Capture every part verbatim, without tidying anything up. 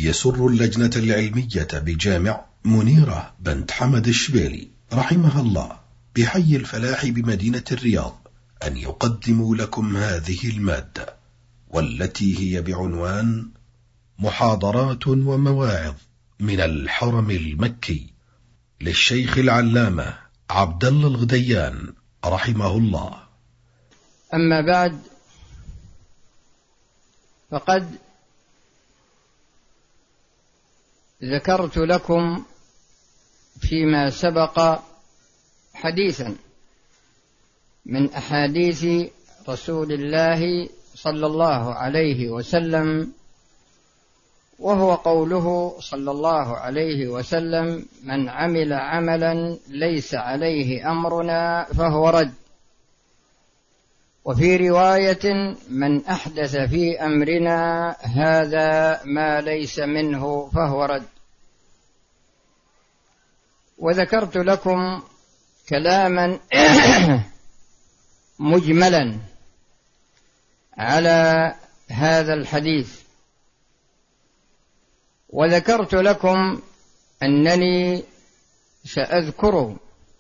يسر اللجنة العلمية بجامع منيرة بنت حمد الشبيلي رحمها الله بحي الفلاح بمدينة الرياض أن يقدموا لكم هذه المادة، والتي هي بعنوان محاضرات ومواعظ من الحرم المكي للشيخ العلامة عبد الله الغديان رحمه الله. أما بعد، فقد ذكرت لكم فيما سبق حديثا من أحاديث رسول الله صلى الله عليه وسلم، وهو قوله صلى الله عليه وسلم: من عمل عملا ليس عليه أمرنا فهو رد. وفي رواية: من أحدث في أمرنا هذا ما ليس منه فهو رد. وذكرت لكم كلاما مجملا على هذا الحديث، وذكرت لكم أنني سأذكر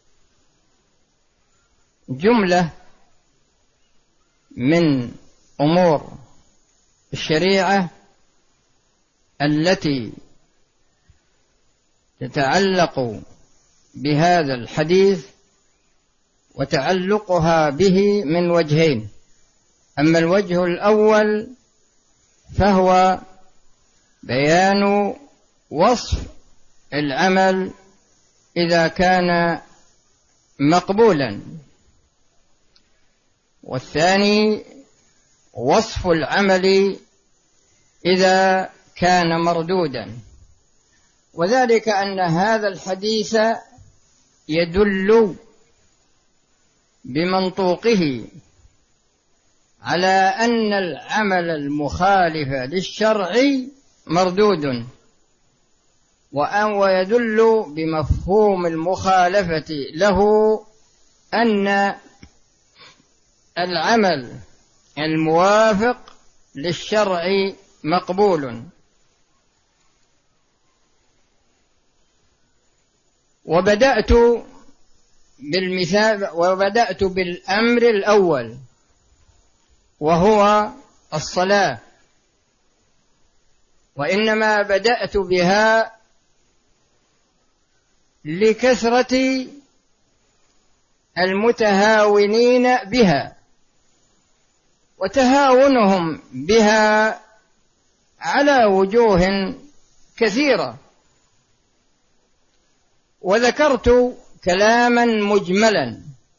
جملة من أمور الشريعة التي تتعلق بهذا الحديث، وتعلقها به من وجهين. أما الوجه الأول فهو بيان وصف العمل إذا كان مقبولا، والثاني وصف العمل إذا كان مردودا. وذلك أن هذا الحديث يدل بمنطوقه على أن العمل المخالف للشرع مردود، ويدل بمفهوم المخالفة له أن العمل الموافق للشرع مقبول. وبدأت بالمثال وبدأت بالأمر الأول وهو الصلاة، وإنما بدأت بها لكثرة المتهاونين بها، وتهاونهم بها على وجوه كثيرة. وذكرت كلاما مجملا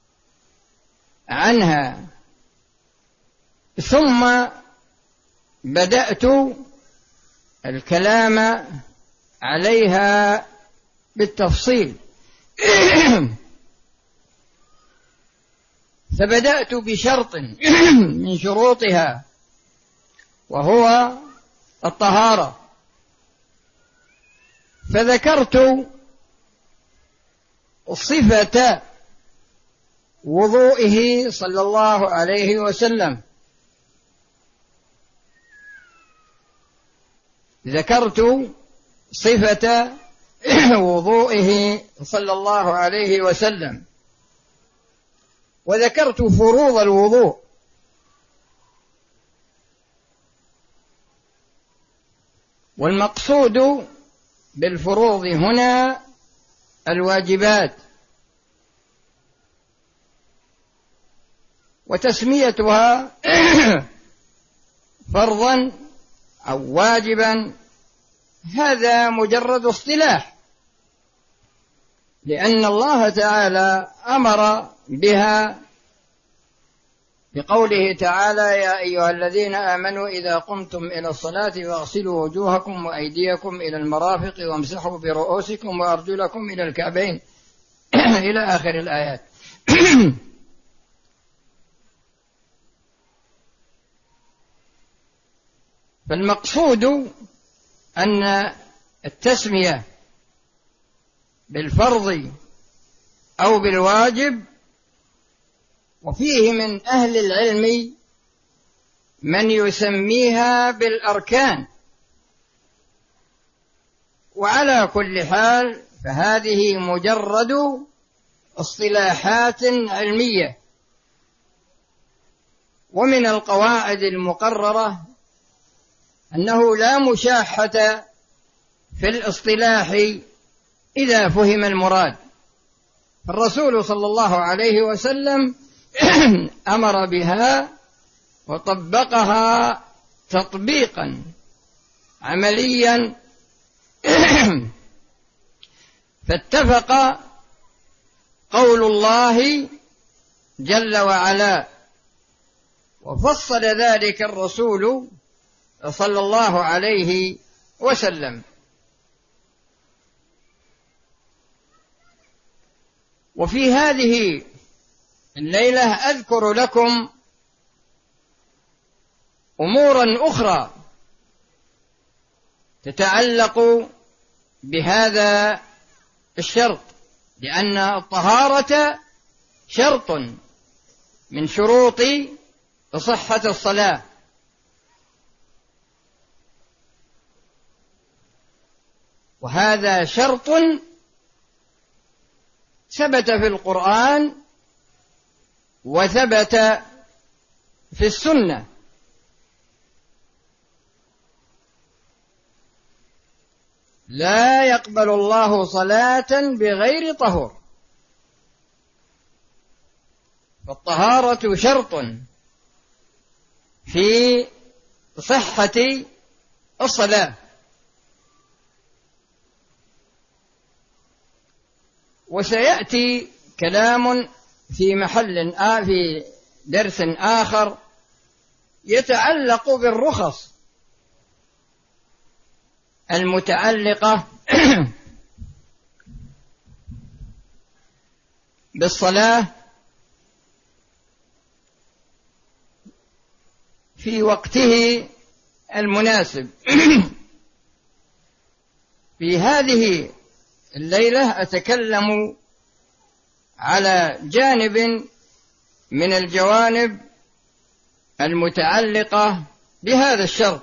عنها، ثم بدأت الكلام عليها بالتفصيل. فبدأت بشرط من شروطها وهو الطهارة، فذكرت صفة وضوئه صلى الله عليه وسلم. ذكرت صفة وضوئه صلى الله عليه وسلم، وذكرت فروض الوضوء، والمقصود بالفروض هنا الواجبات، وتسميتها فرضا أو واجبا هذا مجرد اصطلاح، لأن الله تعالى أمر بها بقوله تعالى: يا أيها الذين آمنوا إذا قمتم إلى الصلاة فاغسلوا وجوهكم وأيديكم إلى المرافق وامسحوا برؤوسكم وأرجلكم إلى الكعبين إلى آخر الآيات. فالمقصود أن التسمية بالفرض أو بالواجب، وفيه من أهل العلم من يسميها بالأركان، وعلى كل حال فهذه مجرد اصطلاحات علمية، ومن القواعد المقررة أنه لا مشاحة في الاصطلاح إذا فهم المراد. الرسول صلى الله عليه وسلم أمر بها وطبقها تطبيقا عمليا، فاتفق قول الله جل وعلا، وفصل ذلك الرسول صلى الله عليه وسلم. وفي هذه الليلة أذكر لكم أمورا أخرى تتعلق بهذا الشرط، لأن الطهارة شرط من شروط صحة الصلاة. وهذا شرط ثبت في القرآن وثبت في السنة. لا يقبل الله صلاة بغير طهور، فالطهارة شرط في صحة الصلاة. وسيأتي كلام في محل آخر في درس آخر يتعلق بالرخص المتعلقة بالصلاة في وقته المناسب. في هذه الليلة أتكلم على جانب من الجوانب المتعلقة بهذا الشرط.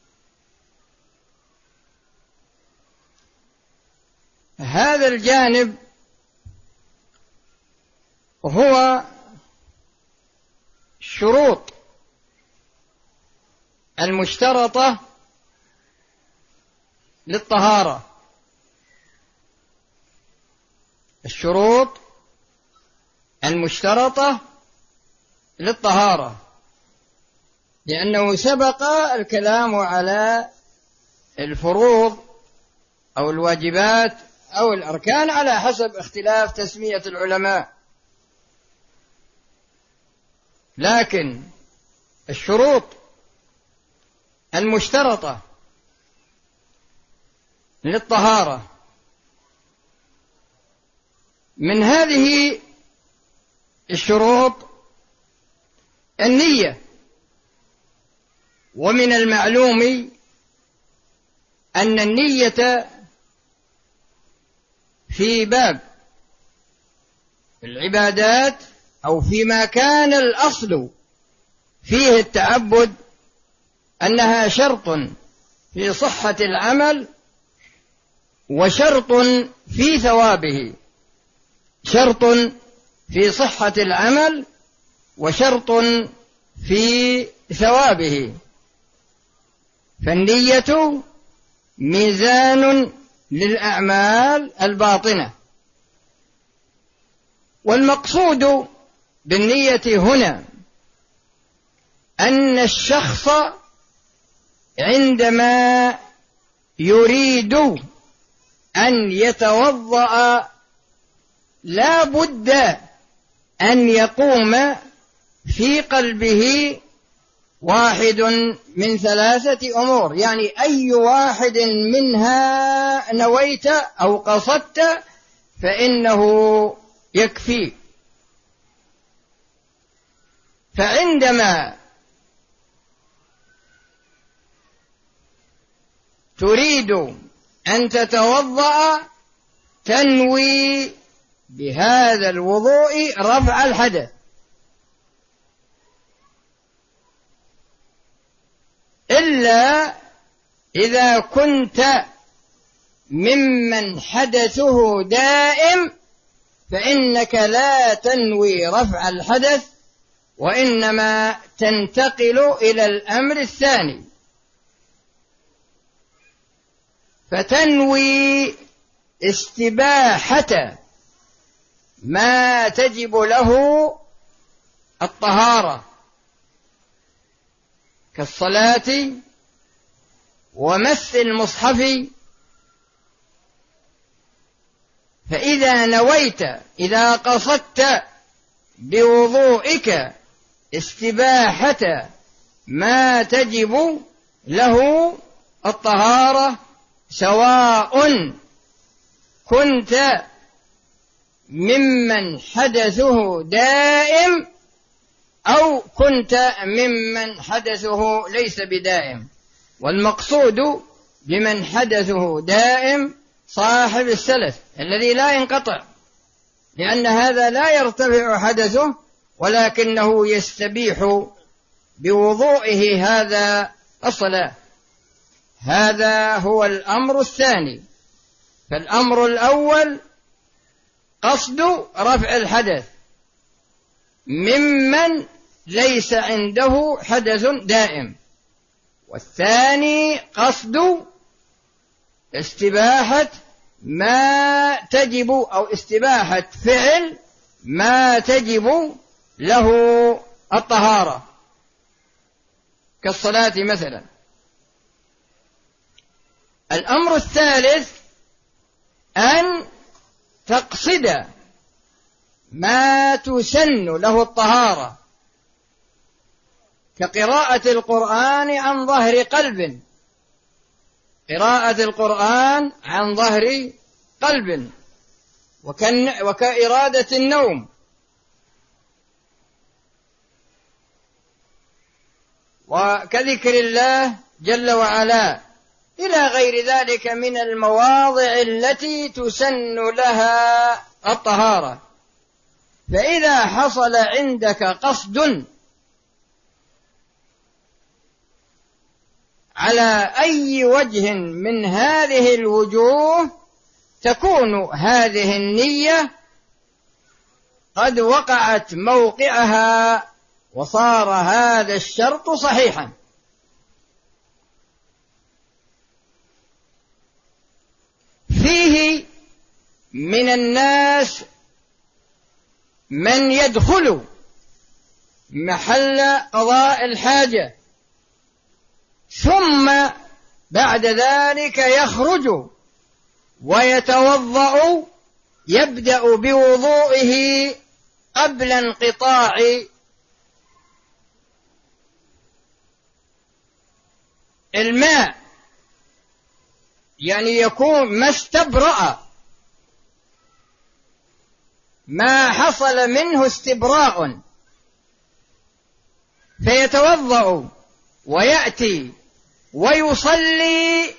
هذا الجانب هو الشروط المشترطة للطهارة. الشروط المشترطة للطهارة، لأنه سبق الكلام على الفروض أو الواجبات أو الأركان على حسب اختلاف تسمية العلماء، لكن الشروط المشترطة للطهارة من هذه الشروط النية. ومن المعلوم أن النية في باب العبادات أو فيما كان الأصل فيه التعبد أنها شرط في صحة العمل وشرط في ثوابه. شرط في صحة العمل وشرط في ثوابه. فالنية ميزان للأعمال الباطنة. والمقصود بالنية هنا أن الشخص عندما يريد أن يتوضأ لا بد أن يقوم في قلبه واحد من ثلاثة أمور، يعني أي واحد منها نويت أو قصدت فإنه يكفي. فعندما تريد أن تتوضأ تنوي بهذا الوضوء رفع الحدث، إلا إذا كنت ممن حدثه دائم فإنك لا تنوي رفع الحدث، وإنما تنتقل إلى الأمر الثاني، فتنوي استباحة ما تجب له الطهارة كالصلاة ومس المصحف. فإذا نويت، إذا قصدت بوضوئك استباحة ما تجب له الطهارة، سواء كنت ممن حدثه دائم أو كنت ممن حدثه ليس بدائم. والمقصود بمن حدثه دائم صاحب السلف الذي لا ينقطع، لأن هذا لا يرتفع حدثه ولكنه يستبيح بوضوئه هذا الصلاة. هذا هو الأمر الثاني. فالأمر الأول قصد رفع الحدث ممن ليس عنده حدث دائم، والثاني قصد استباحة ما تجب أو استباحة فعل ما تجب له الطهارة كالصلاة مثلا. الأمر الثالث أن تقصد ما تسن له الطهارة كقراءة القرآن عن ظهر قلب، قراءة القرآن عن ظهر قلب، وكإرادة النوم، وكذكر الله جل وعلا، إلى غير ذلك من المواضع التي تسن لها الطهارة. فإذا حصل عندك قصد على أي وجه من هذه الوجوه تكون هذه النية قد وقعت موقعها وصار هذا الشرط صحيحا. فيه من الناس من يدخل محل قضاء الحاجة ثم بعد ذلك يخرج ويتوضأ، يبدأ بوضوئه قبل انقطاع الماء، يعني يكون ما استبرأ، ما حصل منه استبراء، فيتوضأ ويأتي ويصلي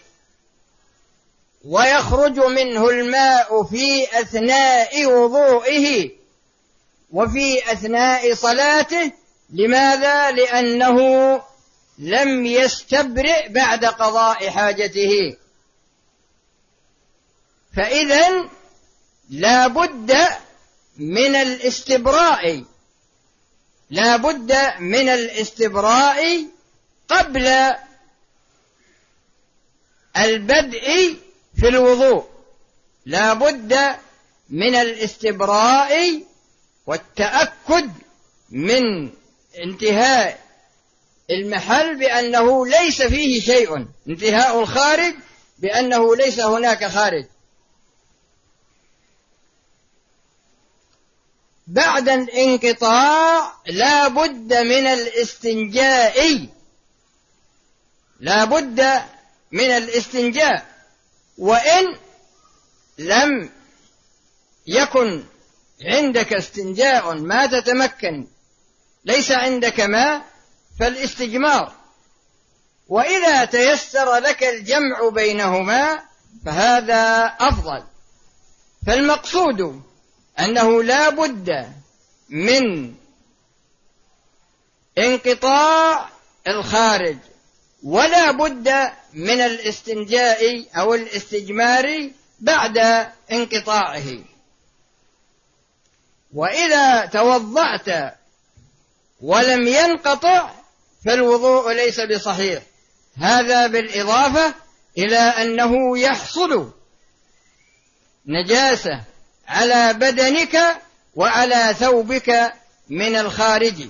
ويخرج منه الماء في أثناء وضوئه وفي أثناء صلاته. لماذا؟ لأنه لم يستبرئ بعد قضاء حاجته. فإذن لا بد من الاستبراء، لا بد من الاستبراء قبل البدء في الوضوء، لا بد من الاستبراء والتأكد من انتهاء المحل بأنه ليس فيه شيء، انتهاء الخارج بأنه ليس هناك خارج. بعد الانقطاع لا بد من الاستنجاء، لا بد من الاستنجاء، وإن لم يكن عندك استنجاء ما تتمكن، ليس عندك ماء، فالاستجمار، وإذا تيسر لك الجمع بينهما فهذا أفضل. فالمقصود أنه لا بد من انقطاع الخارج ولا بد من الاستنجاء أو الاستجمار بعد انقطاعه. وإذا توضأت ولم ينقطع فالوضوء ليس بصحيح. هذا بالإضافة إلى أنه يحصل نجاسة على بدنك وعلى ثوبك من الخارج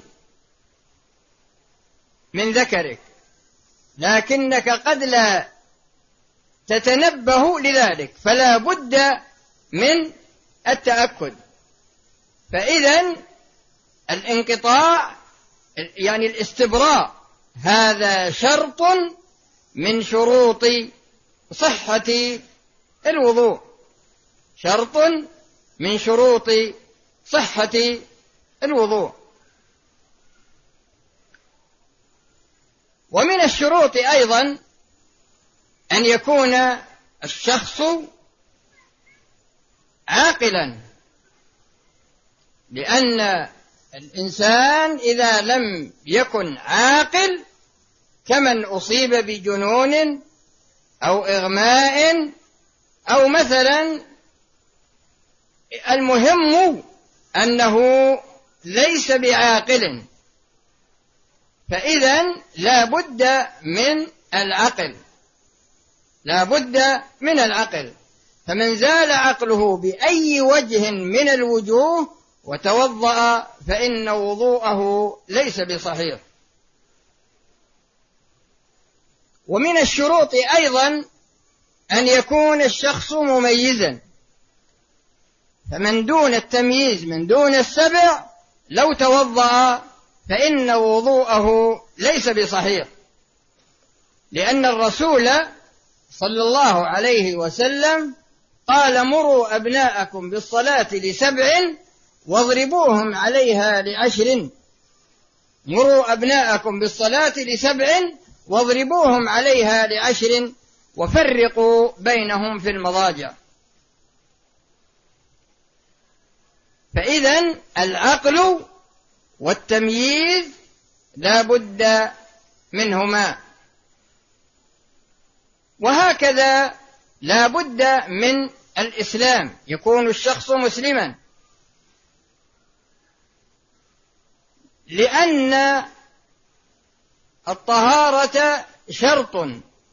من ذكرك، لكنك قد لا تتنبه لذلك، فلا بد من التأكد. فإذا الانقطاع يعني الاستبراء هذا شرط من شروط صحة الوضوء، شرط من شروط صحة الوضوء. ومن الشروط أيضا أن يكون الشخص عاقلا، لأن الإنسان إذا لم يكن عاقل كمن أصيب بجنون أو إغماء أو مثلا، المهم أنه ليس بعاقل، فإذا لا بد من العقل، لا بد من العقل. فمن زال عقله بأي وجه من الوجوه وتوضأ فإن وضوءه ليس بصحيح. ومن الشروط أيضا أن يكون الشخص مميزا، فمن دون التمييز من دون السبع لو توضأ فإن وضوءه ليس بصحيح، لأن الرسول صلى الله عليه وسلم قال: مروا أبناءكم بالصلاة لسبع واضربوهم عليها لعشر. مروا أبناءكم بالصلاة لسبع واضربوهم عليها لعشر وفرقوا بينهم في المضاجع. فإذا العقل والتمييز لا بد منهما، وهكذا لا بد من الإسلام، يكون الشخص مسلما، لأن الطهارة شرط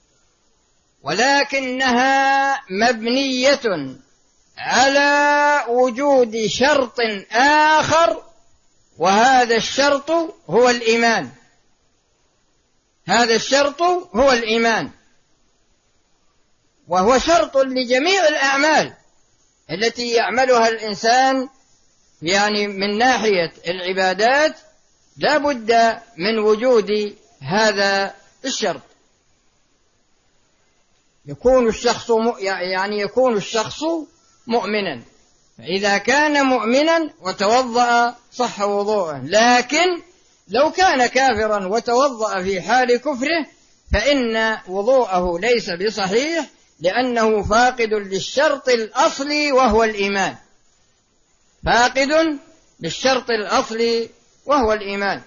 ولكنها مبنية على وجود شرط آخر، وهذا الشرط هو الإيمان. هذا الشرط هو الإيمان، وهو شرط لجميع الأعمال التي يعملها الإنسان، يعني من ناحية العبادات لا بد من وجود هذا الشرط. يكون الشخص يعني يكون الشخص مؤمنا، فإذا كان مؤمنا وتوضأ صح وضوءه، لكن لو كان كافرا وتوضأ في حال كفره فإن وضوءه ليس بصحيح، لأنه فاقد للشرط الأصلي وهو الإيمان، فاقد للشرط الأصلي وهو الإيمان.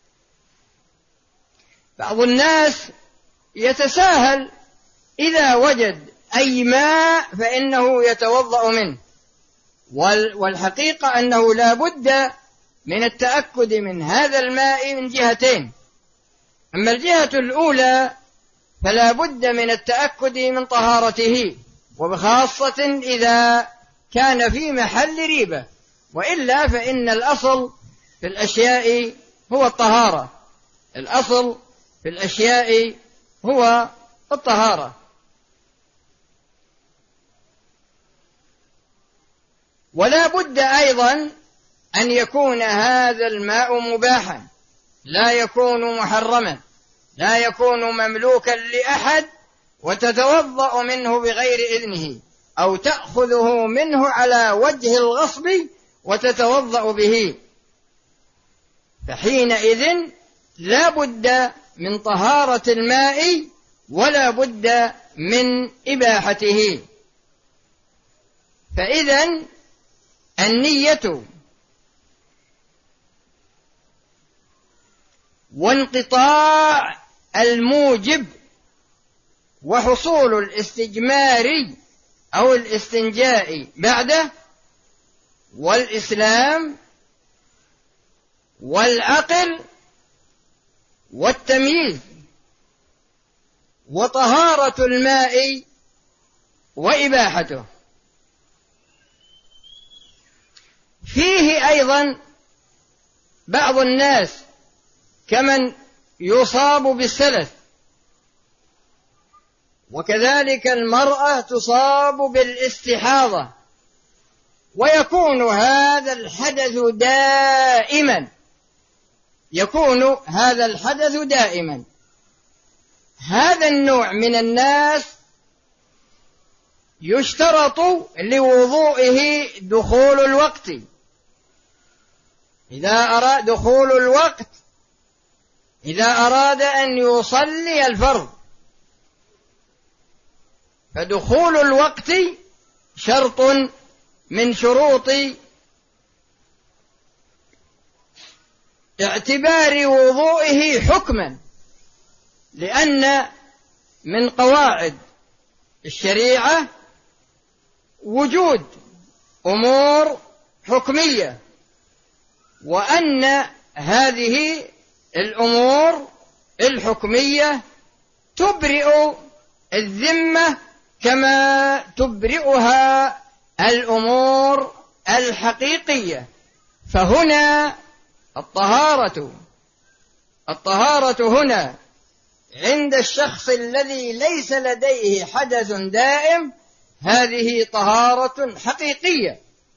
بعض الناس يتساهل، إذا وجد أي ماء فإنه يتوضأ منه، والحقيقة أنه لا بد من التأكد من هذا الماء من جهتين. أما الجهة الأولى فلا بد من التأكد من طهارته، وبخاصة إذا كان في محل ريبة، وإلا فإن الأصل في الأشياء هو الطهارة، الأصل في الأشياء هو الطهارة. ولا بد أيضا أن يكون هذا الماء مباحا، لا يكون محرما، لا يكون مملوكا لأحد وتتوضأ منه بغير إذنه، أو تأخذه منه على وجه الغصب وتتوضأ به، فحينئذ لا بد من طهارة الماء ولا بد من إباحته. فإذن النية وانقطاع الموجب وحصول الاستجمار أو الاستنجاء بعده، والإسلام والعقل والتمييز وطهارة الماء وإباحته. فيه أيضا بعض الناس كمن يصاب بالسلس، وكذلك المرأة تصاب بالاستحاضة، ويكون هذا الحدث دائما يكون هذا الحدث دائما هذا النوع من الناس يشترط لوضوئه دخول الوقت. إذا أراد دخول الوقت إذا أراد أن يصلي الفرض، فدخول الوقت شرط من شروط اعتبار وضوئه حكما، لأن من قواعد الشريعة وجود أمور حكمية، وأن هذه الأمور الحكمية تبرئ الذمة كما تبرئها الأمور الحقيقية. فهنا الطهارة الطهارة هنا عند الشخص الذي ليس لديه حدث دائم هذه طهارة حقيقية.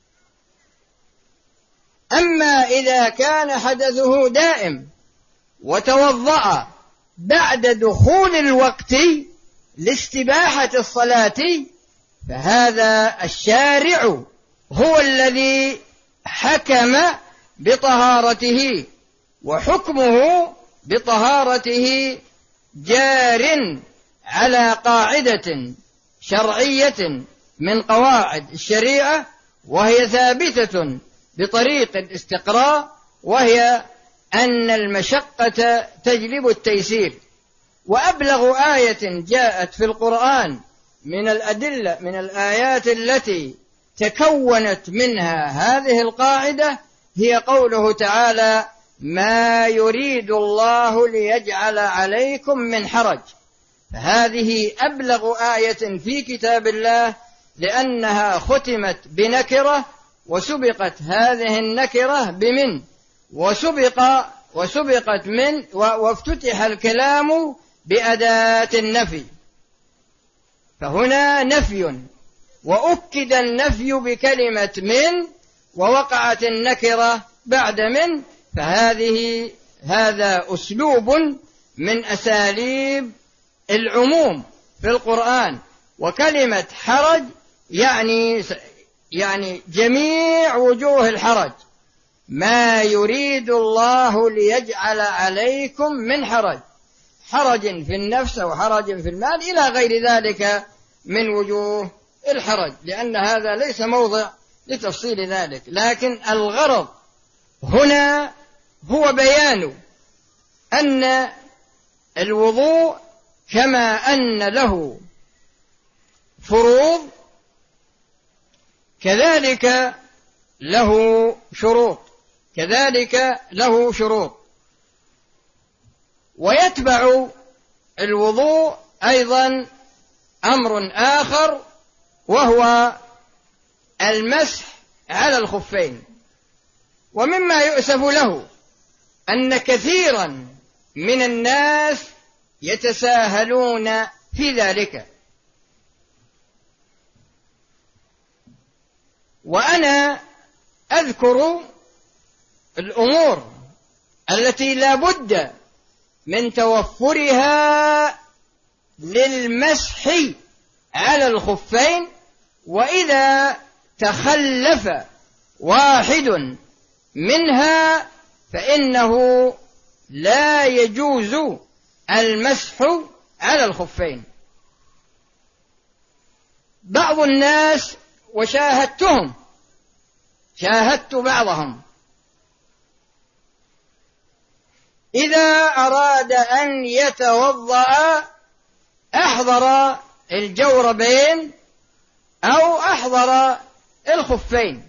أما إذا كان حدثه دائم وتوضأ بعد دخول الوقت لاستباحة الصلاة، فهذا الشارع هو الذي حكم بطهارته، وحكمه بطهارته جار على قاعدة شرعية من قواعد الشريعة، وهي ثابتة بطريق الاستقراء، وهي أن المشقة تجلب التيسير. وأبلغ آية جاءت في القرآن من الأدلة من الآيات التي تكونت منها هذه القاعدة هي قوله تعالى: ما يريد الله ليجعل عليكم من حرج. فهذه أبلغ آية في كتاب الله، لأنها ختمت بنكرة وسبقت هذه النكرة بمن، وسبق وسبقت من وافتتح الكلام بأداة النفي. فهنا نفي، وأكد النفي بكلمة من، ووقعت النكرة بعد من. فهذه هذا أسلوب من أساليب العموم في القرآن. وكلمة حرج يعني يعني جميع وجوه الحرج، ما يريد الله ليجعل عليكم من حرج، حرج في النفس وحرج في المال إلى غير ذلك من وجوه الحرج، لأن هذا ليس موضع لتفصيل ذلك. لكن الغرض هنا هو بيان أن الوضوء كما أن له فروض كذلك له شروط كذلك له شروط ويتبع الوضوء أيضا أمر آخر، وهو المسح على الخفين. ومما يؤسف له أن كثيرا من الناس يتساهلون في ذلك. وأنا أذكر الأمور التي لا بد من توفرها للمسح على الخفين، وإذا تخلف واحد منها فإنه لا يجوز المسح على الخفين. بعض الناس، وشاهدتهم شاهدت بعضهم إذا أراد أن يتوضأ أحضر الجوربين أو أحضر الخفين،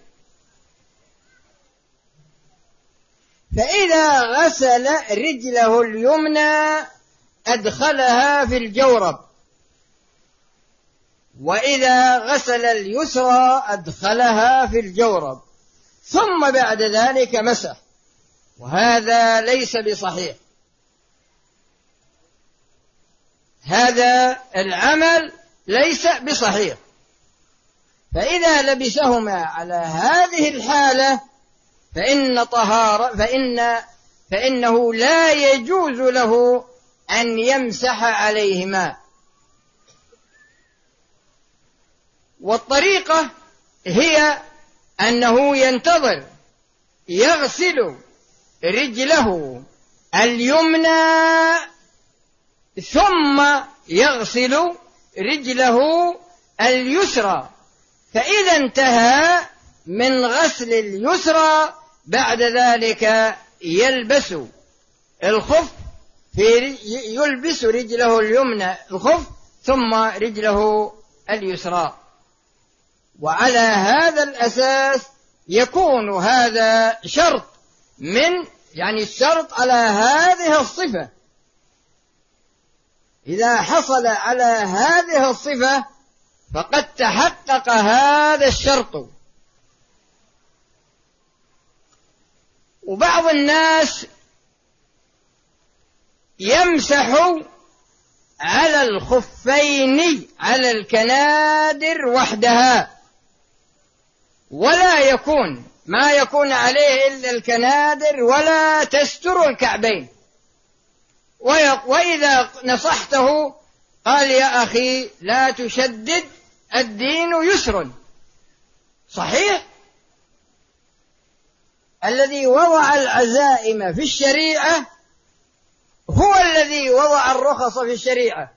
فإذا غسل رجله اليمنى أدخلها في الجورب، وإذا غسل اليسرى أدخلها في الجورب، ثم بعد ذلك مسح، وهذا ليس بصحيح. هذا العمل ليس بصحيح. فإذا لبسهما على هذه الحالة فإن طهارة فإن فإنه لا يجوز له أن يمسح عليهما. والطريقة هي أنه ينتظر يغسل رجله اليمنى ثم يغسل رجله اليسرى، فإذا انتهى من غسل اليسرى بعد ذلك يلبس الخف في يلبس رجله اليمنى الخف ثم رجله اليسرى. وعلى هذا الأساس يكون هذا شرط من يعني الشرط على هذه الصفة. إذا حصل على هذه الصفة فقد تحقق هذا الشرط. وبعض الناس يمسح على الخفين على الكنادر وحدها، ولا يكون ما يكون عليه إلا الكنادر ولا تستر الكعبين. وإذا نصحته قال يا أخي لا تشدد، الدين يسر. صحيح، الذي وضع العزائم في الشريعة هو الذي وضع الرخص في الشريعة،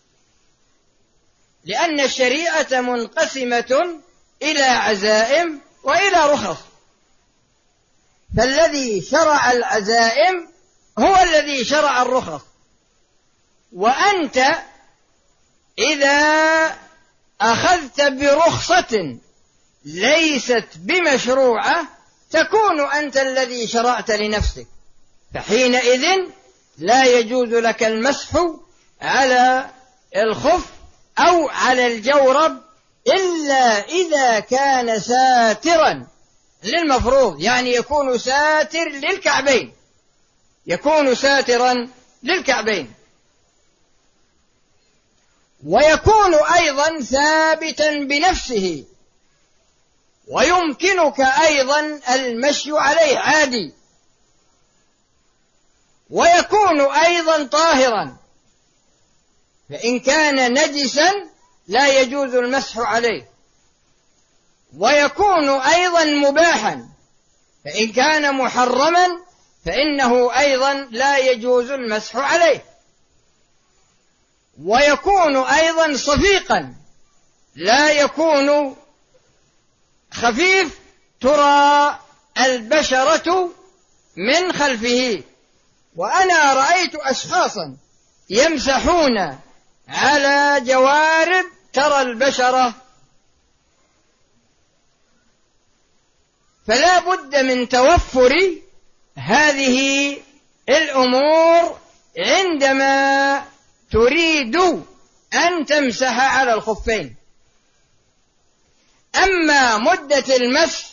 لأن الشريعة منقسمة إلى عزائم وإلى رخص، فالذي شرع العزائم هو الذي شرع الرخص. وأنت إذا أخذت برخصة ليست بمشروعة تكون أنت الذي شرعت لنفسك، فحينئذ لا يجوز لك المسح على الخف أو على الجورب إلا إذا كان ساترا للمفروض، يعني يكون ساتر للكعبين، يكون ساترا للكعبين، ويكون أيضا ثابتا بنفسه، ويمكنك أيضا المشي عليه عادي، ويكون أيضا طاهرا، فإن كان نجسا لا يجوز المسح عليه، ويكون أيضا مباحا، فإن كان محرما فإنه أيضا لا يجوز المسح عليه، ويكون أيضا صفيقا لا يكون خفيف ترى البشرة من خلفه. وأنا رأيت أشخاصا يمسحون على جوارب ترى البشرة، فلا بد من توفر هذه الأمور عندما تريد أن تمسح على الخفين. أما مدة المسح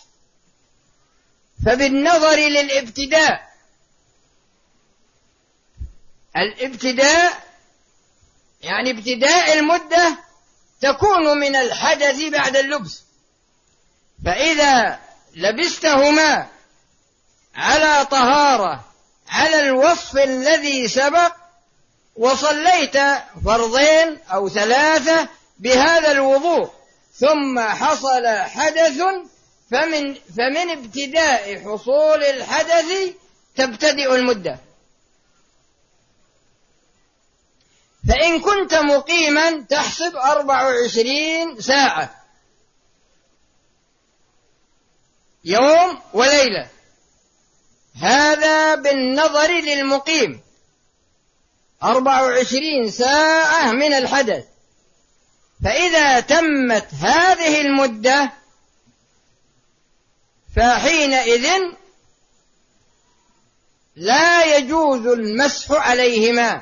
فبالنظر للابتداء، الابتداء يعني ابتداء المدة تكون من الحدث بعد اللبس، فإذا لبستهما على طهارة على الوصف الذي سبق وصليت فرضين أو ثلاثة بهذا الوضوء ثم حصل حدث فمن, فمن ابتداء حصول الحدث تبتدئ المدة. فإن كنت مقيما تحسب أربع وعشرين ساعة، يوم وليلة، هذا بالنظر للمقيم، أربع وعشرين ساعة من الحدث. فإذا تمت هذه المدة فحينئذ لا يجوز المسح عليهما.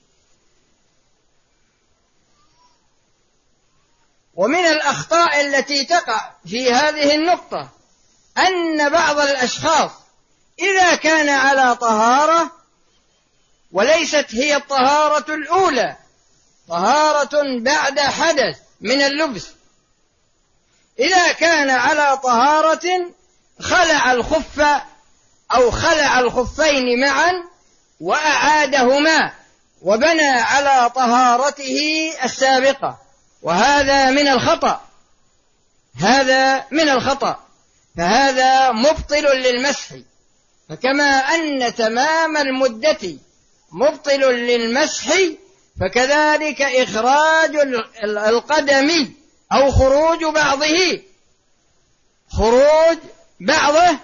ومن الأخطاء التي تقع في هذه النقطة أن بعض الأشخاص إذا كان على طهارة وليست هي الطهارة الأولى، طهارة بعد حدث من اللبس، إذا كان على طهارة خلع الخف أو خلع الخفين معا وأعادهما وبنى على طهارته السابقة، وهذا من الخطأ، هذا من الخطأ، فهذا مبطل للمسح. فكما أن تمام المدة مبطل للمسح، فكذلك إخراج القدم أو خروج بعضه خروج بعضه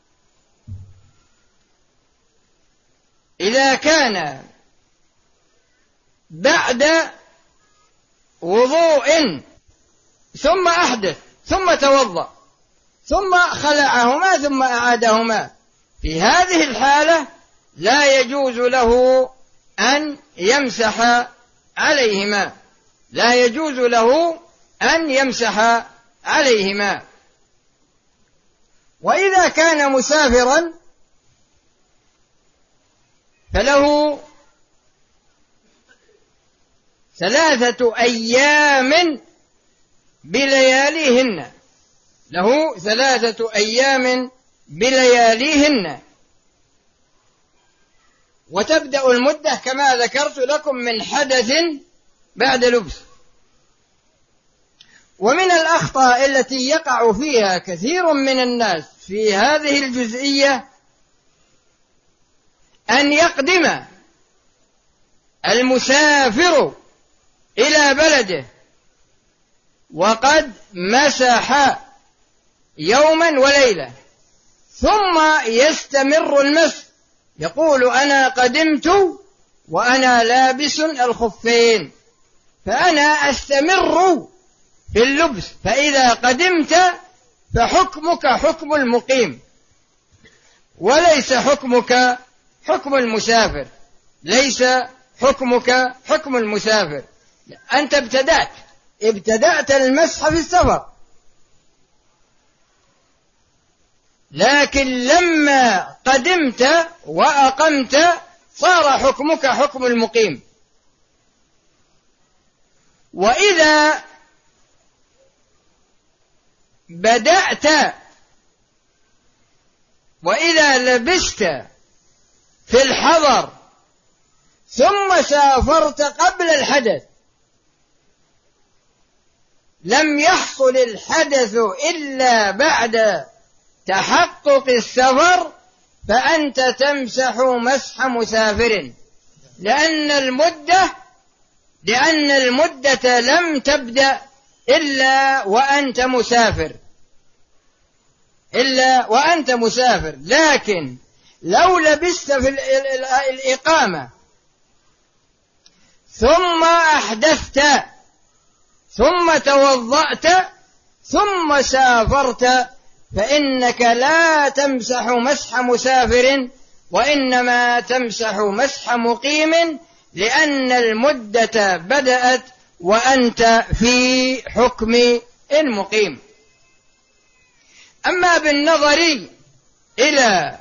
إذا كان بعد وضوء ثم أحدث ثم توضأ ثم خلعهما ثم أعادهما، في هذه الحالة لا يجوز له أن يمسح عليهما، لا يجوز له أن يمسح عليهما. وإذا كان مسافرا فله ثلاثة أيام بلياليهن، له ثلاثة أيام بلياليهن، وتبدأ المدة كما ذكرت لكم من حدث بعد لبس. ومن الأخطاء التي يقع فيها كثير من الناس في هذه الجزئية أن يقدم المسافر إلى بلده وقد مسح يوما وليلة ثم يستمر المسح، يقول أنا قدمت وأنا لابس الخفين فأنا أستمر في اللبس، فإذا قدمت فحكمك حكم المقيم وليس حكمك حكم المسافر، ليس حكمك حكم المسافر. أنت ابتدأت ابتدأت المسح في السفر، لكن لما قدمت وأقمت صار حكمك حكم المقيم. وإذا بدأت وإذا لبست في الحضر ثم سافرت قبل الحدث لم يحصل الحدث إلا بعد تحقق السفر، فأنت تمسح مسح مسافر، لأن المدة لأن المدة لم تبدأ إلا وأنت مسافر إلا وأنت مسافر. لكن لو لبست في الإقامة ثم أحدثت ثم توضأت ثم سافرت فإنك لا تمسح مسح مسافر وإنما تمسح مسح مقيم، لأن المدة بدأت وأنت في حكم المقيم. أما بالنظر إلى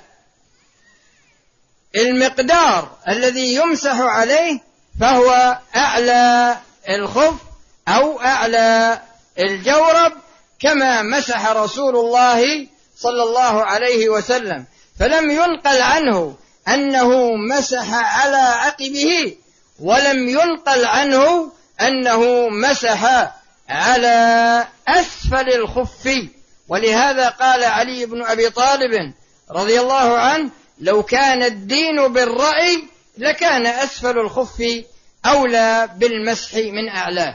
المقدار الذي يمسح عليه فهو أعلى الخف أو أعلى الجورب كما مسح رسول الله صلى الله عليه وسلم، فلم ينقل عنه أنه مسح على عقبه ولم ينقل عنه أنه مسح على أسفل الخف. ولهذا قال علي بن أبي طالب رضي الله عنه لو كان الدين بالرأي لكان أسفل الخف أولى بالمسح من أعلاه.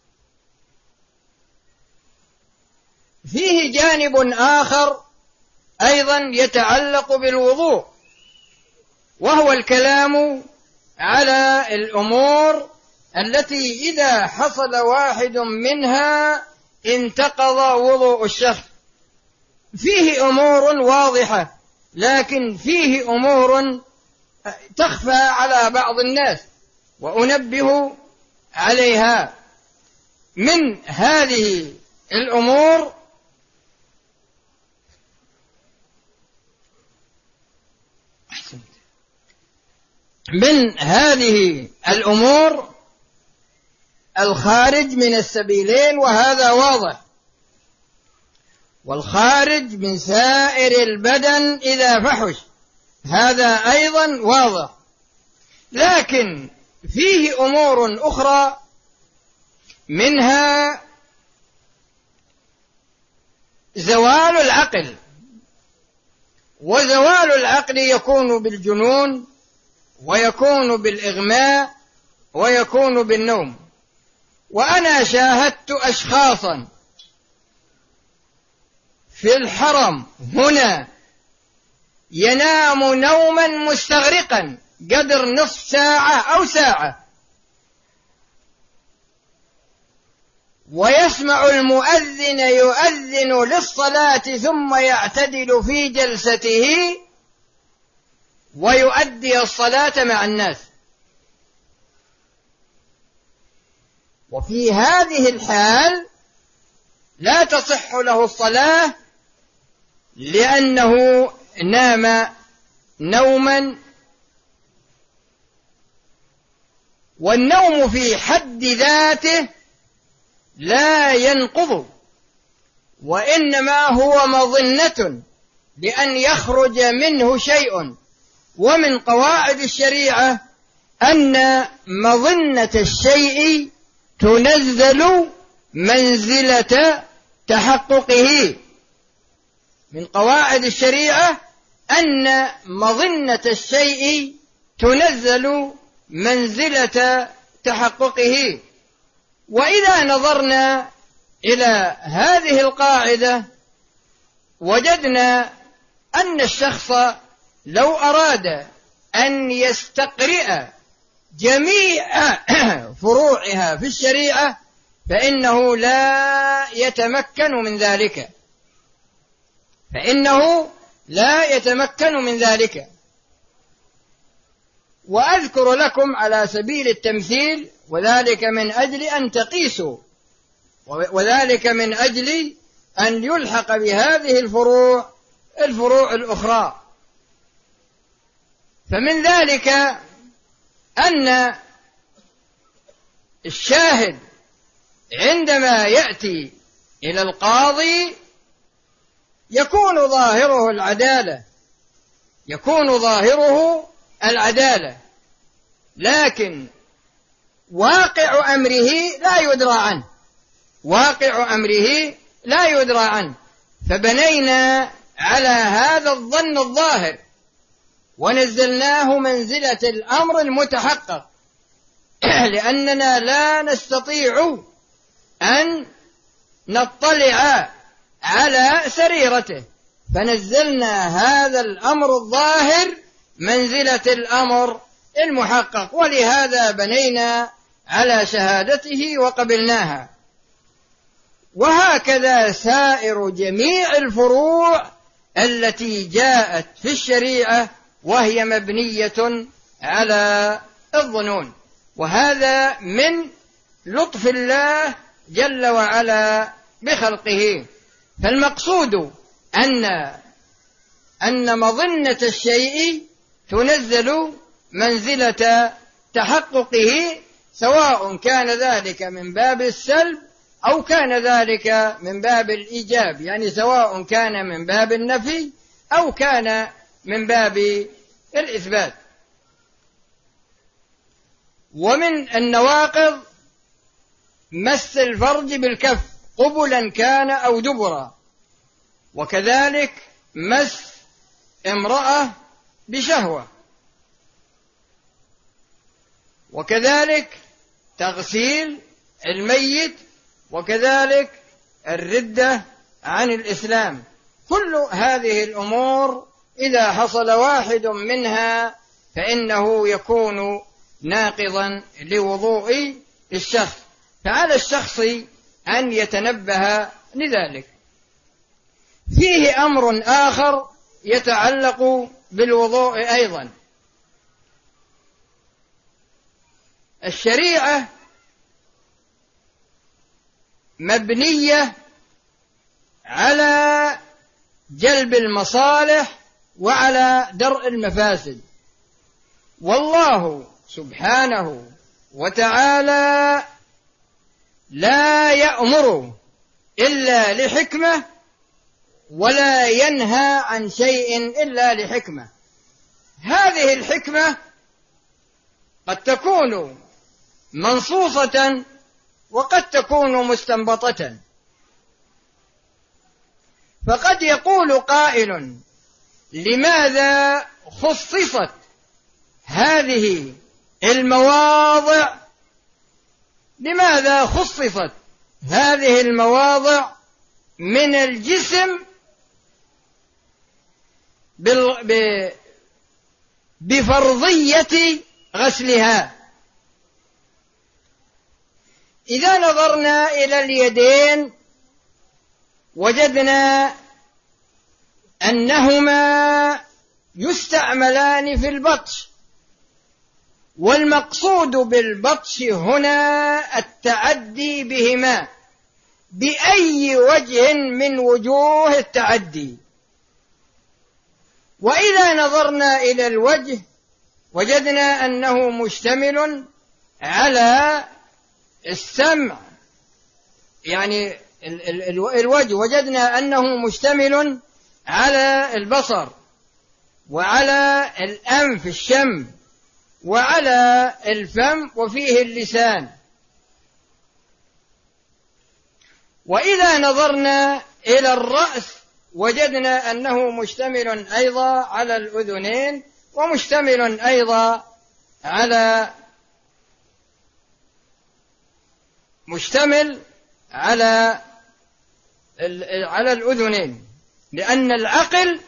فيه جانب آخر أيضا يتعلق بالوضوء، وهو الكلام على الأمور التي إذا حصل واحد منها انتقض وضوء الشخص. فيه أمور واضحة، لكن فيه أمور تخفى على بعض الناس، وأنبه عليها. من هذه الأمور من هذه الأمور الخارج من السبيلين، وهذا واضح، والخارج من سائر البدن إذا فحش، هذا أيضا واضح. لكن فيه أمور أخرى، منها زوال العقل، وزوال العقل يكون بالجنون، ويكون بالإغماء، ويكون بالنوم. وأنا شاهدت أشخاصا في الحرم هنا ينام نوما مستغرقا قدر نصف ساعة أو ساعة، ويسمع المؤذن يؤذن للصلاة ثم يعتدل في جلسته ويؤدي الصلاة مع الناس. وفي هذه الحال لا تصح له الصلاة، لأنه نام نوما، والنوم في حد ذاته لا ينقض، وإنما هو مظنة لأن يخرج منه شيء. ومن قواعد الشريعة أن مظنة الشيء تنزل منزلة تحققه. من قواعد الشريعة أن مظنة الشيء تنزل منزلة تحققه. وإذا نظرنا إلى هذه القاعدة وجدنا أن الشخص لو أراد أن يستقرئ جميع فروعها في الشريعة فإنه لا يتمكن من ذلك، فإنه لا يتمكن من ذلك. وأذكر لكم على سبيل التمثيل، وذلك من أجل أن تقيسوا، وذلك من أجل أن يلحق بهذه الفروع الفروع الأخرى. فمن ذلك أن الشاهد عندما يأتي إلى القاضي يكون ظاهره العدالة، يكون ظاهره العدالة، لكن واقع أمره لا يدرى عنه، واقع أمره لا يدرى عنه. فبنينا على هذا الظن الظاهر ونزلناه منزلة الأمر المتحقق، لأننا لا نستطيع أن نطلع على سريرته، فنزلنا هذا الأمر الظاهر منزلة الأمر المحقق، ولهذا بنينا على شهادته وقبلناها. وهكذا سائر جميع الفروع التي جاءت في الشريعة وهي مبنية على الظنون. وهذا من لطف الله جل وعلا بخلقه. فالمقصود أن أن مظنة الشيء تنزل منزلة تحققه، سواء كان ذلك من باب السلب أو كان ذلك من باب الإيجاب، يعني سواء كان من باب النفي أو كان من باب الإثبات. ومن النواقض مس الفرج بالكف قبلا كان أو دبرا، وكذلك مس امرأة بشهوة، وكذلك تغسيل الميت، وكذلك الردة عن الإسلام. كل هذه الأمور إذا حصل واحد منها فإنه يكون ناقضا لوضوء الشخص، فعلى الشخص أن يتنبه لذلك. فيه أمر آخر يتعلق بالوضوء أيضا. الشريعة مبنية على جلب المصالح وعلى درء المفاسد، والله سبحانه وتعالى لا يأمر إلا لحكمة ولا ينهى عن شيء إلا لحكمة. هذه الحكمة قد تكون منصوصة وقد تكون مستنبطة. فقد يقول قائل: لماذا خصصت هذه المواضع لماذا خصصت هذه المواضع من الجسم بفرضية غسلها؟ إذا نظرنا إلى اليدين وجدنا أنهما يستعملان في البطش، والمقصود بالبطش هنا التعدي بهما بأي وجه من وجوه التعدي. وإذا نظرنا إلى الوجه وجدنا أنه مشتمل على السمع، يعني الوجه وجدنا أنه مشتمل على البصر وعلى الأنف الشم وعلى الفم وفيه اللسان. وإذا نظرنا إلى الرأس وجدنا أنه مشتمل أيضا على الأذنين ومشتمل أيضا على مشتمل على على الأذنين، لأن العقل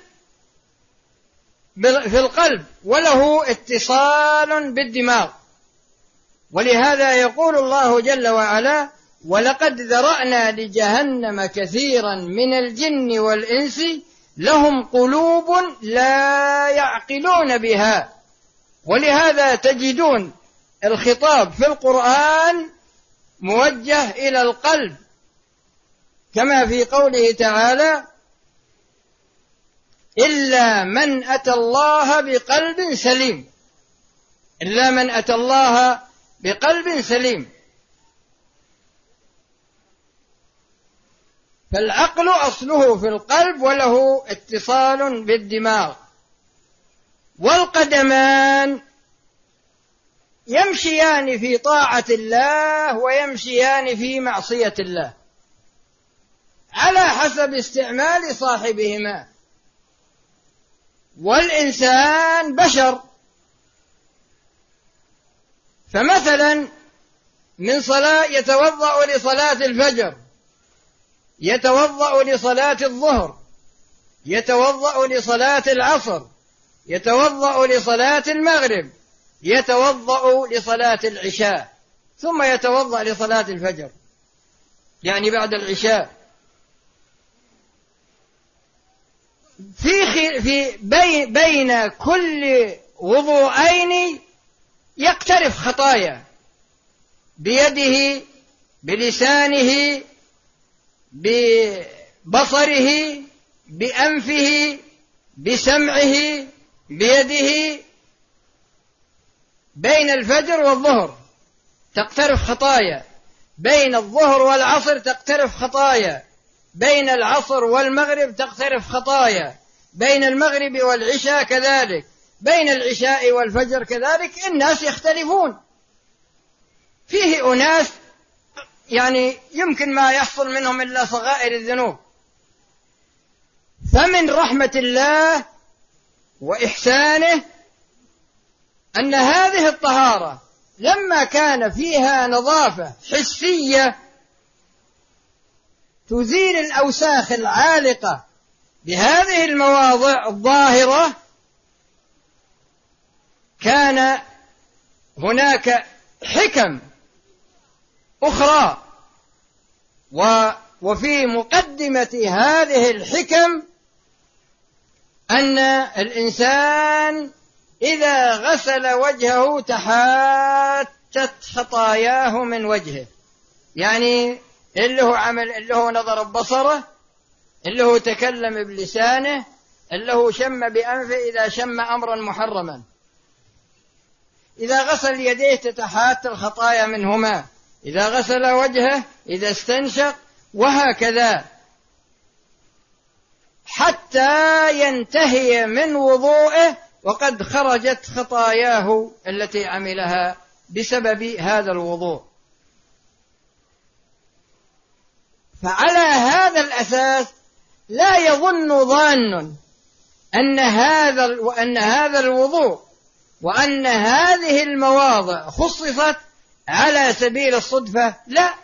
في القلب وله اتصال بالدماغ. ولهذا يقول الله جل وعلا: ولقد ذرأنا لجهنم كثيرا من الجن والإنس لهم قلوب لا يعقلون بها. ولهذا تجدون الخطاب في القرآن موجه إلى القلب، كما في قوله تعالى: إلا من أتى الله بقلب سليم، إلا من أتى الله بقلب سليم. فالعقل أصله في القلب وله اتصال بالدماغ. والقدمان يمشيان في طاعة الله ويمشيان في معصية الله على حسب استعمال صاحبهما. والإنسان بشر، فمثلا من صلاة يتوضأ لصلاة الفجر، يتوضأ لصلاة الظهر، يتوضأ لصلاة العصر، يتوضأ لصلاة المغرب، يتوضأ لصلاة العشاء، ثم يتوضأ لصلاة الفجر، يعني بعد العشاء. في في بين بين كل وضوءين يقترف خطايا بيده، بلسانه، ببصره، بأنفه، بسمعه، بيده. بين الفجر والظهر تقترف خطايا، بين الظهر والعصر تقترف خطايا، بين العصر والمغرب تقترف خطايا، بين المغرب والعشاء كذلك، بين العشاء والفجر كذلك. الناس يختلفون، فيه أناس يعني يمكن ما يحصل منهم إلا صغائر الذنوب. فمن رحمة الله وإحسانه أن هذه الطهارة لما كان فيها نظافة حسية تزيل الأوساخ العالقة بهذه المواضع الظاهرة كان هناك حكم أخرى، وفي مقدمة هذه الحكم أن الإنسان إذا غسل وجهه تحاتت خطاياه من وجهه، يعني اللي هو عمل، اللي هو نظر ببصره، اللي هو تكلم بلسانه، اللي هو شم بأنفه إذا شم أمرا محرما، إذا غسل يديه تتحات الخطايا منهما، إذا غسل وجهه، إذا استنشق، وهكذا حتى ينتهي من وضوئه وقد خرجت خطاياه التي عملها بسبب هذا الوضوء. فعلى هذا الأساس لا يظن ظان أن هذا وأن هذا الوضوء وأن هذه المواضع خصصت على سبيل الصدفة، لا،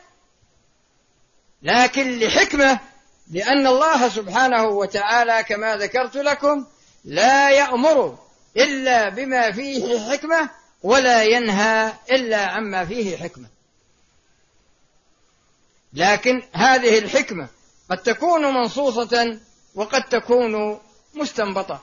لكن لحكمة، لأن الله سبحانه وتعالى كما ذكرت لكم لا يأمر إلا بما فيه حكمة ولا ينهى إلا عما فيه حكمة. لكن هذه الحكمة قد تكون منصوصة وقد تكون مستنبطة.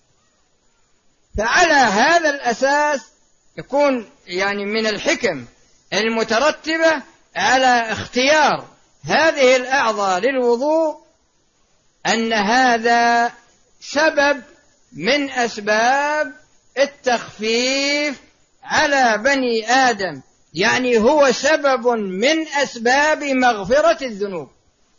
فعلى هذا الأساس يكون يعني من الحكم المترتبة على اختيار هذه الأعضاء للوضوء أن هذا سبب من أسباب التخفيف على بني آدم، يعني هو سبب من أسباب مغفرة الذنوب،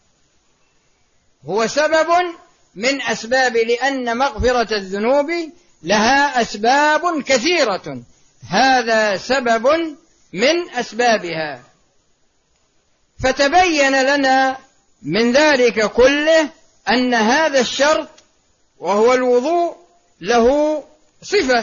هو سبب من أسباب، لأن مغفرة الذنوب لها أسباب كثيرة، هذا سبب من أسبابها. فتبين لنا من ذلك كله أن هذا الشرط وهو الوضوء له صفة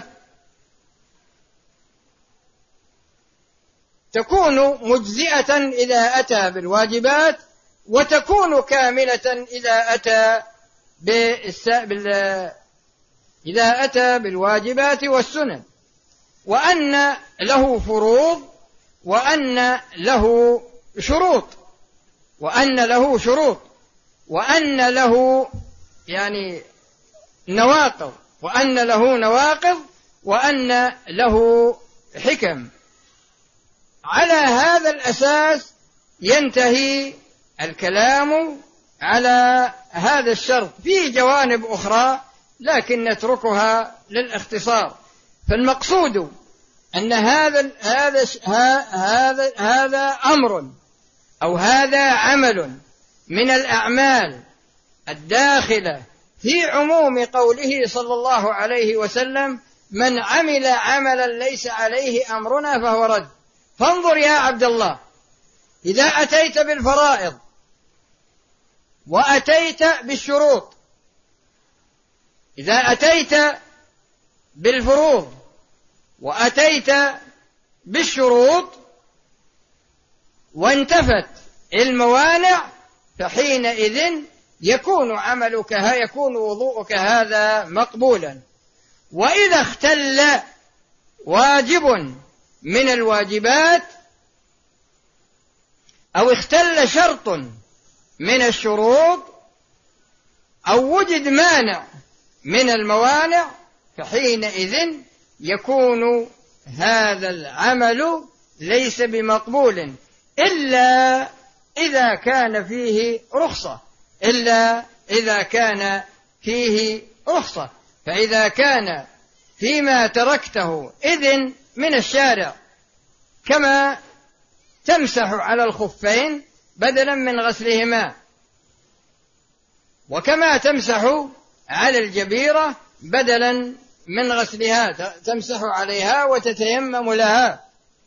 تكون مجزئة إذا أتى بالواجبات، وتكون كاملة إذا أتى بال... إذا أتى بالواجبات والسنن، وأن له فروض وأن له شروط وأن له شروط وأن له يعني نواقض وأن له نواقض وأن له حكم. على هذا الأساس ينتهي الكلام على هذا الشرط. في جوانب أخرى لكن نتركها للاختصار. فالمقصود أن هذا هذا هذا هذا أمر أو هذا عمل من الأعمال الداخلة في عموم قوله صلى الله عليه وسلم: من عمل عملا ليس عليه أمرنا فهو رد. فانظر يا عبد الله، إذا أتيت بالفرائض وأتيت بالشروط، إذا أتيت بالفروض وأتيت بالشروط وانتفت الموانع، فحينئذ يكون عملك يكون وضوءك هذا مقبولا. وإذا اختل واجب من الواجبات أو اختل شرط من الشروط أو وجد مانع من الموانع، فحينئذ يكون هذا العمل ليس بمقبول إلا إذا كان فيه رخصة إلا إذا كان فيه رخصة. فإذا كان فيما تركته إذن من الشارع، كما تمسح على الخفين بدلا من غسلهما، وكما تمسح على الجبيرة بدلا من غسلها، تمسح عليها وتتيمم لها،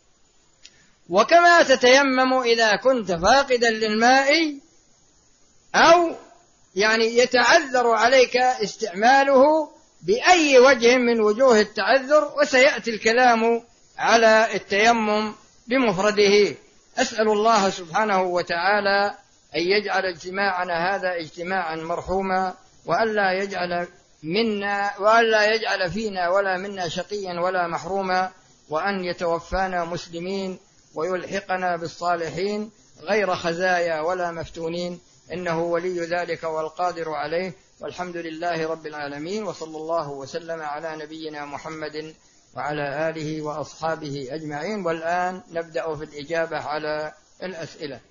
وكما تتيمم إذا كنت فاقدا للماء أو يعني يتعذر عليك استعماله بأي وجه من وجوه التعذر. وسيأتي الكلام على التيمم بمفرده. أسأل الله سبحانه وتعالى أن يجعل اجتماعنا هذا اجتماعا مرحوما، وألا يجعل منا وألا يجعل فينا ولا منا شقيا ولا محروما، وأن يتوفانا مسلمين ويلحقنا بالصالحين غير خزايا ولا مفتونين، إنه ولي ذلك والقادر عليه. والحمد لله رب العالمين، وصلى الله وسلم على نبينا محمد وعلى آله وأصحابه أجمعين. والآن نبدأ في الإجابة على الأسئلة.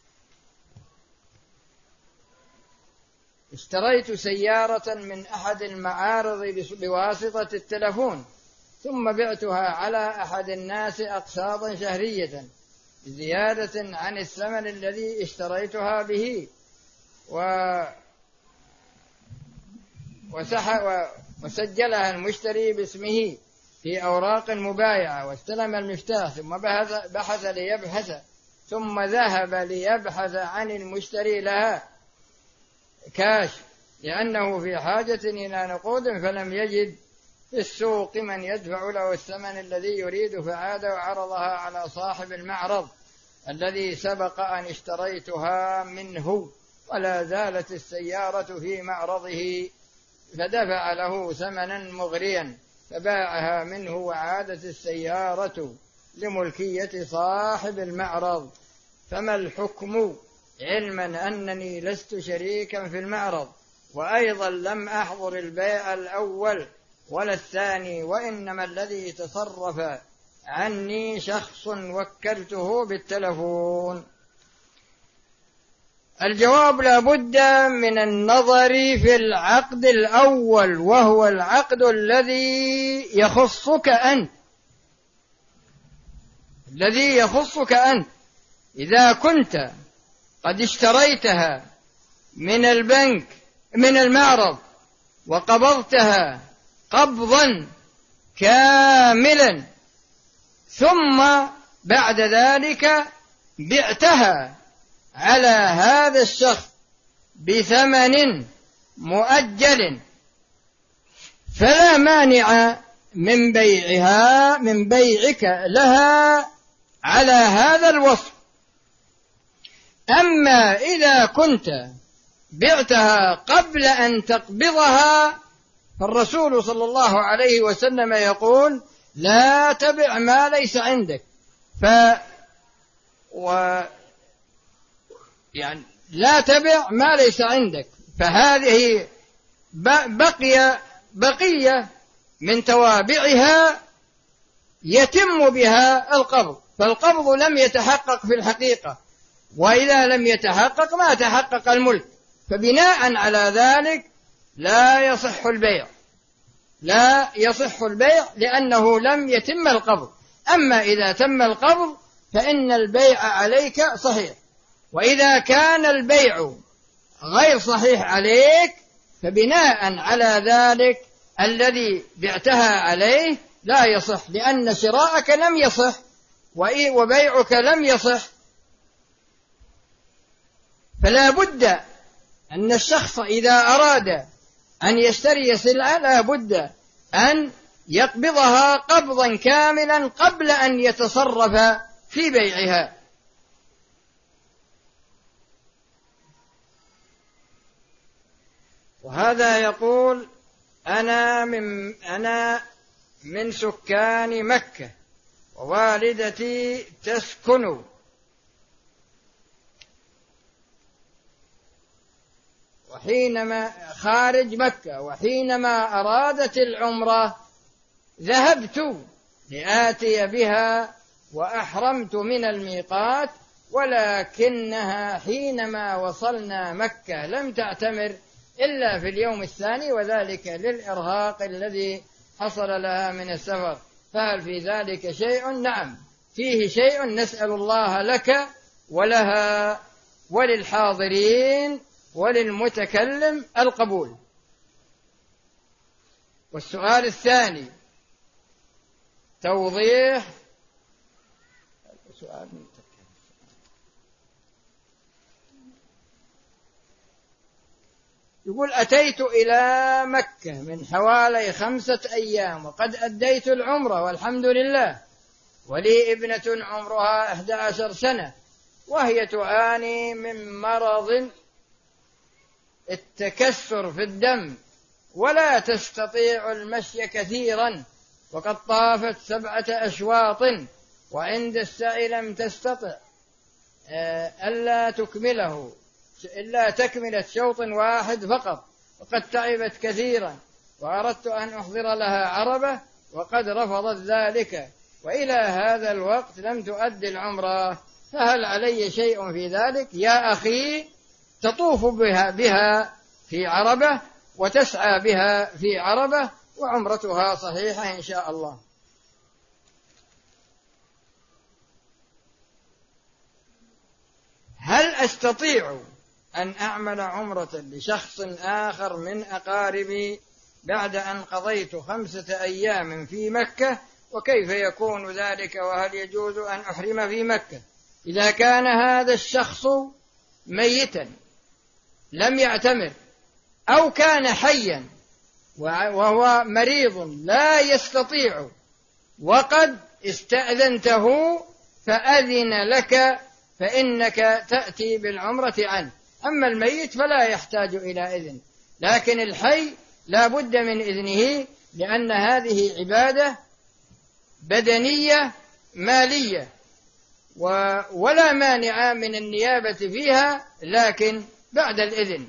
اشتريت سيارة من أحد المعارض بواسطة التلفون، ثم بعتها على أحد الناس أقساطا شهرية زيادة عن الثمن الذي اشتريتها به، و وسجلها المشتري باسمه في أوراق مبايعة، واستلم المفتاح، ثم بحث ليبحث ثم ذهب ليبحث عن المشتري لها كاش لأنه في حاجة إلى نقود، فلم يجد في السوق من يدفع له الثمن الذي يريد، فعاد وعرضها على صاحب المعرض الذي سبق أن اشتريتها منه، ولا زالت السيارة في معرضه، فدفع له ثمنا مغريا فباعها منه، وعادت السيارة لملكية صاحب المعرض. فما الحكم، علما أنني لست شريكا في المعرض، وأيضا لم أحضر البيع الأول ولا الثاني، وإنما الذي تصرف عني شخص وكلته بالتلفون؟ الجواب: لا بد من النظر في العقد الأول، وهو العقد الذي يخصك أنت الذي يخصك أنت إذا كنت قد اشتريتها من البنك من المعرض وقبضتها قبضا كاملا، ثم بعد ذلك بعتها على هذا الشخص بثمن مؤجل، فلا مانع من بيعها من بيعك لها على هذا الوصف. أما إذا كنت بعتها قبل أن تقبضها، فالرسول صلى الله عليه وسلم يقول: لا تبع ما ليس عندك، ف و يعني لا تبع ما ليس عندك، فهذه بقي بقية من توابعها يتم بها القبض، فالقبض لم يتحقق في الحقيقة، وإذا لم يتحقق ما تحقق الملك، فبناء على ذلك لا يصح البيع لا يصح البيع لأنه لم يتم القبض. أما إذا تم القبض فإن البيع عليك صحيح، وإذا كان البيع غير صحيح عليك فبناء على ذلك الذي بعتها عليه لا يصح، لأن شراءك لم يصح وبيعك لم يصح. فلا بد أن الشخص إذا أراد أن يشتري سلعة لا بد أن يقبضها قبضا كاملا قبل أن يتصرف في بيعها. وهذا يقول: أنا من, أنا من سكان مكة، ووالدتي تسكن وحينما خارج مكة، وحينما أرادت العمرة ذهبت لآتي بها وأحرمت من الميقات، ولكنها حينما وصلنا مكة لم تعتمر إلا في اليوم الثاني، وذلك للإرهاق الذي حصل لها من السفر. فهل في ذلك شيء؟ نعم فيه شيء، نسأل الله لك ولها وللحاضرين وللمتكلم القبول. والسؤال الثاني توضيح سؤال يقول: أتيت إلى مكة من حوالي خمسة أيام، وقد أديت العمرة والحمد لله، ولي ابنة عمرها إحدى عشر سنة، وهي تعاني من مرض التكسر في الدم ولا تستطيع المشي كثيرا، وقد طافت سبعة أشواط وعند السعي لم تستطع ألا تكمله إلا تكملة شوط واحد فقط، وقد تعبت كثيرا، وأردت أن أحضر لها عربة وقد رفضت ذلك، وإلى هذا الوقت لم تؤدي العمرة، فهل علي شيء في ذلك؟ يا أخي، تطوف بها, بها في عربة وتسعى بها في عربة وعمرتها صحيحة إن شاء الله. هل أستطيع أن أعمل عمرة لشخص آخر من أقاربي بعد أن قضيت خمسة أيام في مكة؟ وكيف يكون ذلك؟ وهل يجوز أن أحرم في مكة؟ إذا كان هذا الشخص ميتا لم يعتمر، أو كان حيا وهو مريض لا يستطيع وقد استأذنته فأذن لك فإنك تأتي بالعمرة عنه. أما الميت فلا يحتاج إلى إذن، لكن الحي لا بد من إذنه، لأن هذه عبادة بدنية مالية ولا مانع من النيابة فيها، لكن بعد الإذن.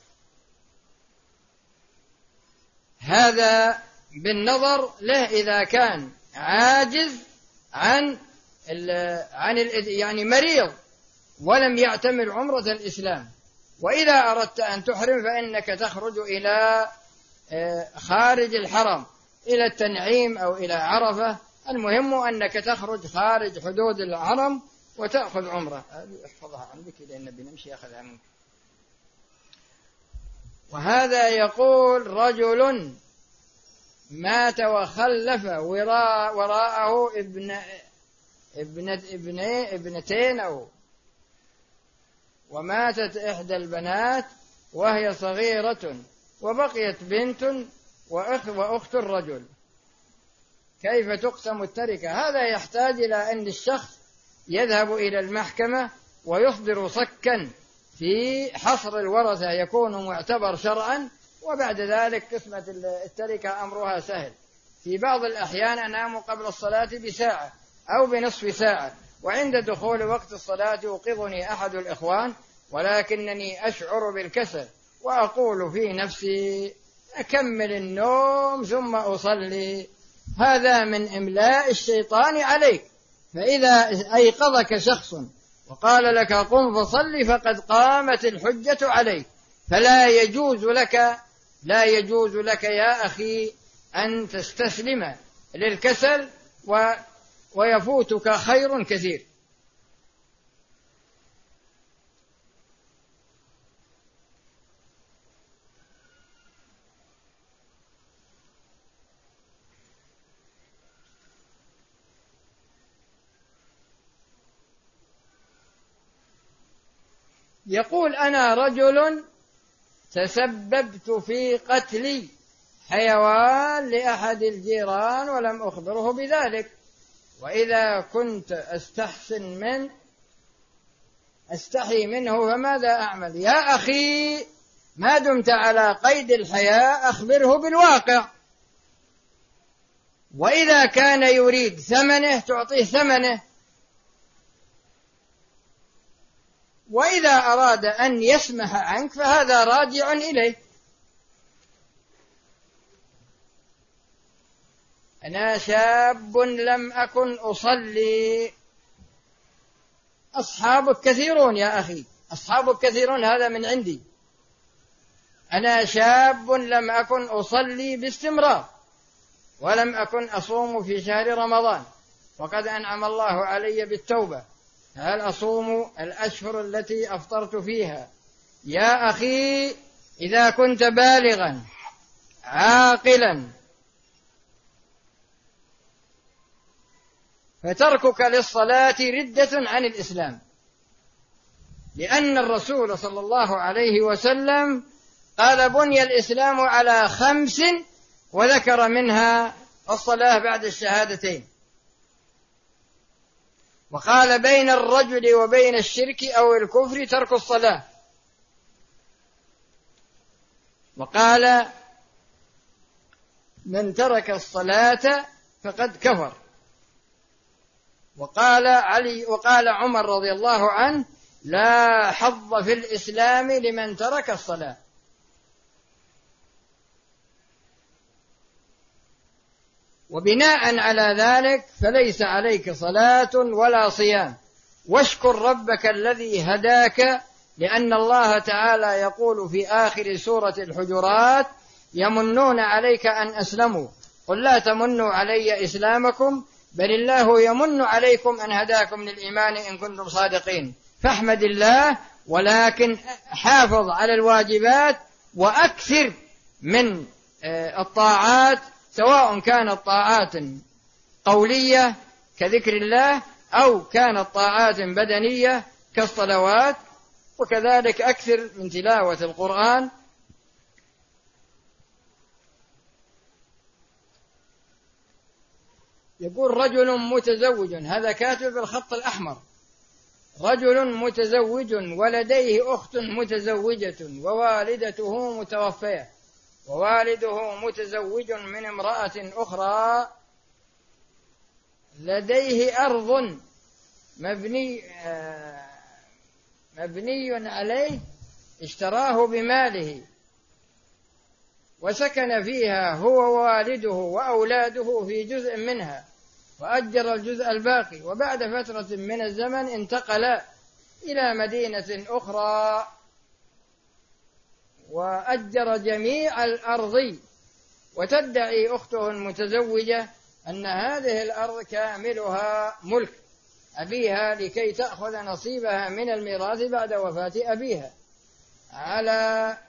هذا بالنظر له إذا كان عاجز عن عن يعني مريض ولم يعتمر عمرة الإسلام. وإذا أردت أن تحرم فإنك تخرج إلى خارج الحرم، إلى التنعيم أو إلى عرفة، المهم أنك تخرج خارج حدود الحرم وتأخذ عمرة. احفظها عندك لأن بنمشي أخذها منك. وهذا يقول رجل مات وخلف وراء وراءه ابن ابنة ابنين ابنتين أو وماتت إحدى البنات وهي صغيرة وبقيت بنت وأخ وأخت الرجل، كيف تقسم التركة؟ هذا يحتاج إلى أن الشخص يذهب إلى المحكمة ويصدر صكا في حصر الورثة يكون معتبر شرعا، وبعد ذلك قسمة التركة أمرها سهل. في بعض الأحيان أنام قبل الصلاة بساعة أو بنصف ساعة، وعند دخول وقت الصلاة يوقظني أحد الإخوان ولكنني أشعر بالكسل وأقول في نفسي أكمل النوم ثم أصلي. هذا من إملاء الشيطان عليك، فإذا أيقظك شخص وقال لك قم فصلي فقد قامت الحجة عليك، فلا يجوز لك لا يجوز لك يا أخي أن تستسلم للكسل و ويفوتك خير كثير. يقول أنا رجل تسببت في قتل حيوان لأحد الجيران ولم أخبره بذلك، وإذا كنت أستحسن من أستحي منه فماذا أعمل؟ يا أخي، ما دمت على قيد الحياة أخبره بالواقع، وإذا كان يريد ثمنه تعطيه ثمنه، وإذا أراد أن يسمح عنك فهذا راجع إليه. أنا شاب لم أكن أصلي، أصحابك كثيرون يا أخي، أصحابك كثيرون، هذا من عندي. أنا شاب لم أكن أصلي باستمرار ولم أكن أصوم في شهر رمضان، وقد أنعم الله علي بالتوبة، هل أصوم الأشهر التي أفطرت فيها؟ يا أخي، إذا كنت بالغا عاقلا فتركك للصلاة ردة عن الإسلام، لأن الرسول صلى الله عليه وسلم قال بني الإسلام على خمس وذكر منها الصلاة بعد الشهادتين، وقال بين الرجل وبين الشرك أو الكفر ترك الصلاة، وقال من ترك الصلاة فقد كفر. وقال علي وقال عمر رضي الله عنه لا حظ في الإسلام لمن ترك الصلاة. وبناء على ذلك فليس عليك صلاة ولا صيام، واشكر ربك الذي هداك، لأن الله تعالى يقول في آخر سورة الحجرات يمنون عليك أن أسلموا قل لا تمنوا علي إسلامكم بل الله يمن عليكم أن هداكم للإيمان إن كنتم صادقين. فاحمد الله، ولكن حافظ على الواجبات وأكثر من الطاعات، سواء كانت طاعات قولية كذكر الله أو كانت طاعات بدنية كالصلوات، وكذلك أكثر من تلاوة القرآن. يقول رجل متزوج، هذا كاتب بالخط الأحمر، رجل متزوج ولديه أخت متزوجة ووالدته متوفية ووالده متزوج من امرأة أخرى، لديه أرض مبني مبني عليه اشتراه بماله وسكن فيها هو ووالده وأولاده في جزء منها وأجر الجزء الباقي، وبعد فترة من الزمن انتقل إلى مدينة أخرى وأجر جميع الأرض، وتدعي أخته المتزوجة أن هذه الأرض كاملها ملك أبيها لكي تأخذ نصيبها من الميراث بعد وفاة أبيها على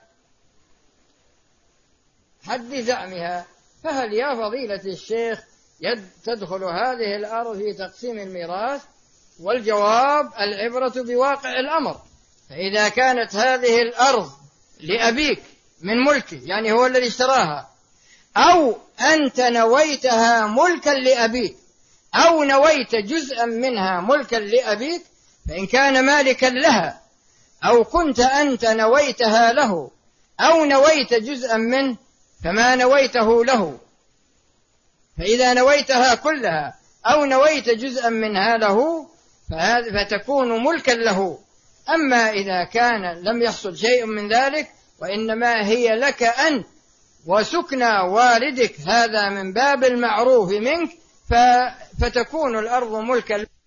حد زعمها. فهل يا فضيلة الشيخ تدخل هذه الأرض في تقسيم الميراث؟ والجواب العبرة بواقع الأمر. فإذا كانت هذه الأرض لأبيك من ملكه، يعني هو الذي اشتراها، أو أنت نويتها ملكا لأبيك أو نويت جزءا منها ملكا لأبيك، فإن كان مالكا لها أو كنت أنت نويتها له أو نويت جزءا منه فما نويته له، فإذا نويتها كلها أو نويت جزءا منها له فتكون ملكا له. أما إذا كان لم يحصل شيء من ذلك وإنما هي لك أنت وسكنى والدك، هذا من باب المعروف منك، فتكون الأرض ملكا